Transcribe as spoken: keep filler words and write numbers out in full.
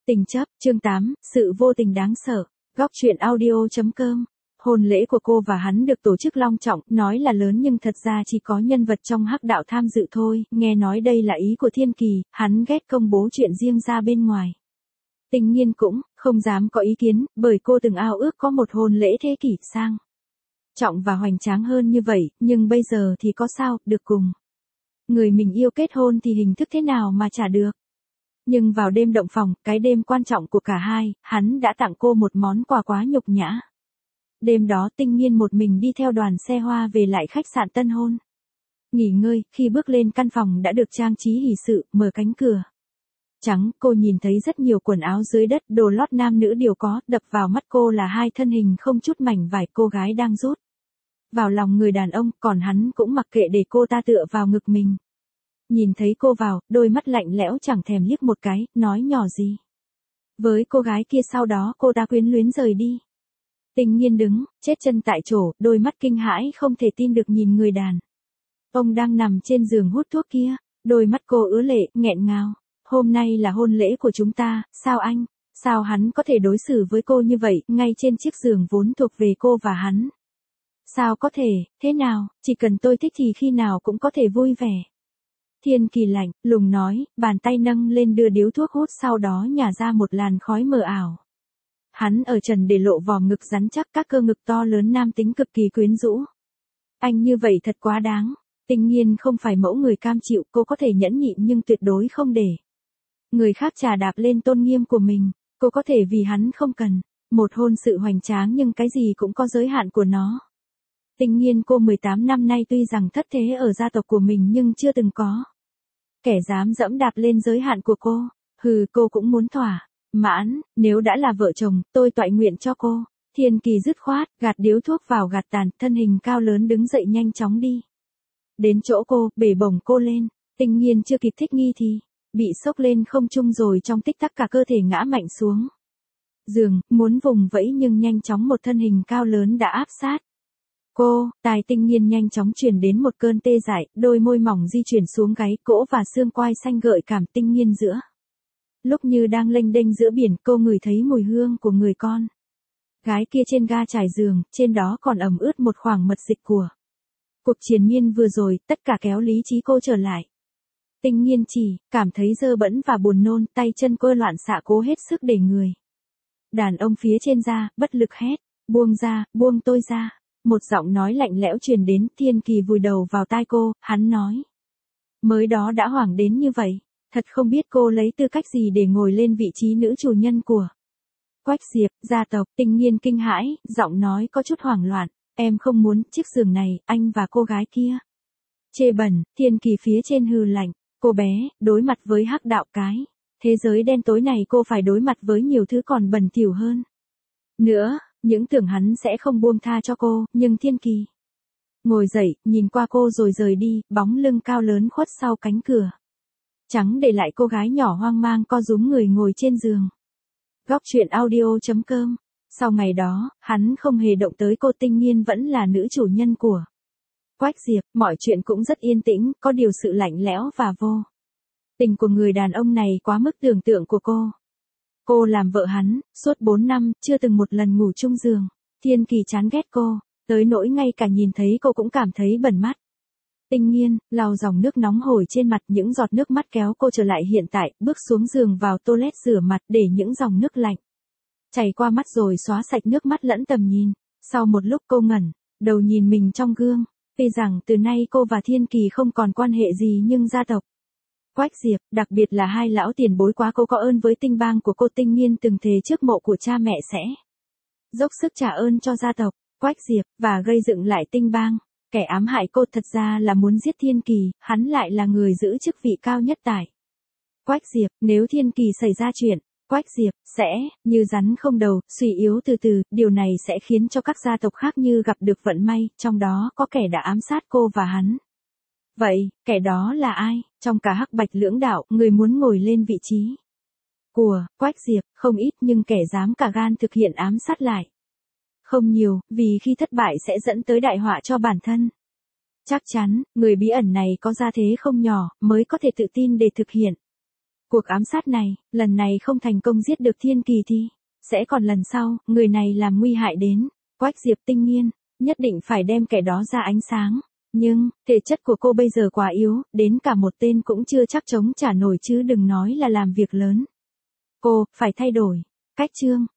Tình chấp, chương tám, sự vô tình đáng sợ. Góc truyện audio chấm com. Hôn lễ của cô và hắn được tổ chức long trọng, nói là lớn nhưng thật ra chỉ có nhân vật trong hắc đạo tham dự thôi, nghe nói đây là ý của Thiên Kỳ, hắn ghét công bố chuyện riêng ra bên ngoài. Tình Nhiên cũng không dám có ý kiến, bởi cô từng ao ước có một hôn lễ thế kỷ sang trọng và hoành tráng hơn như vậy, nhưng bây giờ thì có sao, được cùng người mình yêu kết hôn thì hình thức thế nào mà trả được. Nhưng vào đêm động phòng, cái đêm quan trọng của cả hai, hắn đã tặng cô một món quà quá nhục nhã. Đêm đó Tinh Nhiên một mình đi theo đoàn xe hoa về lại khách sạn tân hôn. Nghỉ ngơi, khi bước lên căn phòng đã được trang trí hỷ sự, mở cánh cửa trắng, cô nhìn thấy rất nhiều quần áo dưới đất, đồ lót nam nữ đều có, đập vào mắt cô là hai thân hình không chút mảnh vải cô gái đang rút vào lòng người đàn ông, còn hắn cũng mặc kệ để cô ta tựa vào ngực mình. Nhìn thấy cô vào, đôi mắt lạnh lẽo chẳng thèm liếc một cái, nói nhỏ gì với cô gái kia, sau đó cô ta quyến luyến rời đi. Tình Nhiên đứng, chết chân tại chỗ, đôi mắt kinh hãi không thể tin được nhìn người đàn ông đang nằm trên giường hút thuốc kia, đôi mắt cô ứa lệ, nghẹn ngào. Hôm nay là hôn lễ của chúng ta, sao anh, sao hắn có thể đối xử với cô như vậy, ngay trên chiếc giường vốn thuộc về cô và hắn. Sao có thể, thế nào, chỉ cần tôi thích thì khi nào cũng có thể vui vẻ. Thiên Kỳ lạnh lùng nói, bàn tay nâng lên đưa điếu thuốc hút, sau đó nhả ra một làn khói mờ ảo. Hắn ở trần để lộ vòm ngực rắn chắc, các cơ ngực to lớn nam tính cực kỳ quyến rũ. Anh như vậy thật quá đáng. Tình Nhiên không phải mẫu người cam chịu, cô có thể nhẫn nhịn nhưng tuyệt đối không để người khác chà đạp lên tôn nghiêm của mình. Cô có thể vì hắn không cần một hôn sự hoành tráng, nhưng cái gì cũng có giới hạn của nó. Tình Nhiên cô mười tám năm nay tuy rằng thất thế ở gia tộc của mình nhưng chưa từng có kẻ dám dẫm đạp lên giới hạn của cô. Hừ, cô cũng muốn thỏa mãn, nếu đã là vợ chồng, tôi toại nguyện cho cô. Thiên Kỳ dứt khoát, gạt điếu thuốc vào gạt tàn, thân hình cao lớn đứng dậy nhanh chóng đi đến chỗ cô, bể bổng cô lên. Tình Nhiên chưa kịp thích nghi thì bị sốc lên không trung, rồi trong tích tắc cả cơ thể ngã mạnh xuống giường, muốn vùng vẫy nhưng nhanh chóng một thân hình cao lớn đã áp sát cô. Tai Tình Nhiên nhanh chóng truyền đến một cơn tê dại, đôi môi mỏng di chuyển xuống gáy, cổ và xương quai xanh gợi cảm. Tình Nhiên giữa lúc như đang lênh đênh giữa biển, cô ngửi thấy mùi hương của người con gái kia trên ga trải giường, trên đó còn ẩm ướt một khoảng mật dịch của cuộc triền miên vừa rồi. Tất cả kéo lý trí cô trở lại. Tình Nhiên chỉ cảm thấy dơ bẩn và buồn nôn, tay chân cô loạn xạ, cố hết sức để người đàn ông phía trên ra, bất lực hét, buông ra, buông tôi ra. Một giọng nói lạnh lẽo truyền đến. Thiên Kỳ vùi đầu vào tai cô, hắn nói, mới đó đã hoảng đến như vậy, thật không biết cô lấy tư cách gì để ngồi lên vị trí nữ chủ nhân của Quách Diệp gia tộc. Tình Nhiên kinh hãi, giọng nói có chút hoảng loạn, em không muốn chiếc giường này, anh và cô gái kia chê bẩn. Thiên Kỳ phía trên hừ lạnh, cô bé, đối mặt với hắc đạo cái thế giới đen tối này, cô phải đối mặt với nhiều thứ còn bẩn thỉu hơn nữa. Những tưởng hắn sẽ không buông tha cho cô, nhưng Thiên Kỳ ngồi dậy, nhìn qua cô rồi rời đi, bóng lưng cao lớn khuất sau cánh cửa trắng, để lại cô gái nhỏ hoang mang co rúm người ngồi trên giường. Góc truyện audio chấm com. Sau ngày đó, hắn không hề động tới cô. Tình Nhiên vẫn là nữ chủ nhân của Quách Diệp, mọi chuyện cũng rất yên tĩnh, có điều sự lạnh lẽo và vô tình của người đàn ông này quá mức tưởng tượng của cô. Cô làm vợ hắn, suốt bốn năm, chưa từng một lần ngủ chung giường. Thiên Kỳ chán ghét cô, tới nỗi ngay cả nhìn thấy cô cũng cảm thấy bẩn mắt. Tình Nhiên lau dòng nước nóng hổi trên mặt, những giọt nước mắt kéo cô trở lại hiện tại, bước xuống giường vào toilet rửa mặt, để những dòng nước lạnh chảy qua mắt rồi xóa sạch nước mắt lẫn tầm nhìn. Sau một lúc cô ngẩng đầu nhìn mình trong gương, tuy rằng từ nay cô và Thiên Kỳ không còn quan hệ gì, nhưng gia tộc Quách Diệp, đặc biệt là hai lão tiền bối quá cô có ơn với tinh bang của cô. Tình Nhiên từng thề trước mộ của cha mẹ sẽ dốc sức trả ơn cho gia tộc Quách Diệp, và gây dựng lại tinh bang. Kẻ ám hại cô thật ra là muốn giết Thiên Kỳ, hắn lại là người giữ chức vị cao nhất tại Quách Diệp. Nếu Thiên Kỳ xảy ra chuyện, Quách Diệp sẽ như rắn không đầu, suy yếu từ từ. Điều này sẽ khiến cho các gia tộc khác như gặp được vận may, trong đó có kẻ đã ám sát cô và hắn. Vậy, kẻ đó là ai? Trong cả hắc bạch lưỡng đạo, người muốn ngồi lên vị trí của Quách Diệp không ít, nhưng kẻ dám cả gan thực hiện ám sát lại không nhiều, vì khi thất bại sẽ dẫn tới đại họa cho bản thân. Chắc chắn, người bí ẩn này có gia thế không nhỏ, mới có thể tự tin để thực hiện Cuộc ám sát này, lần này không thành công giết được Thiên Kỳ thì sẽ còn lần sau, người này làm nguy hại đến Quách Diệp Tinh Nghiên, nhất định phải đem kẻ đó ra ánh sáng. Nhưng, thể chất của cô bây giờ quá yếu, đến cả một tên cũng chưa chắc chống trả nổi chứ đừng nói là làm việc lớn. Cô, phải thay đổi cách chương.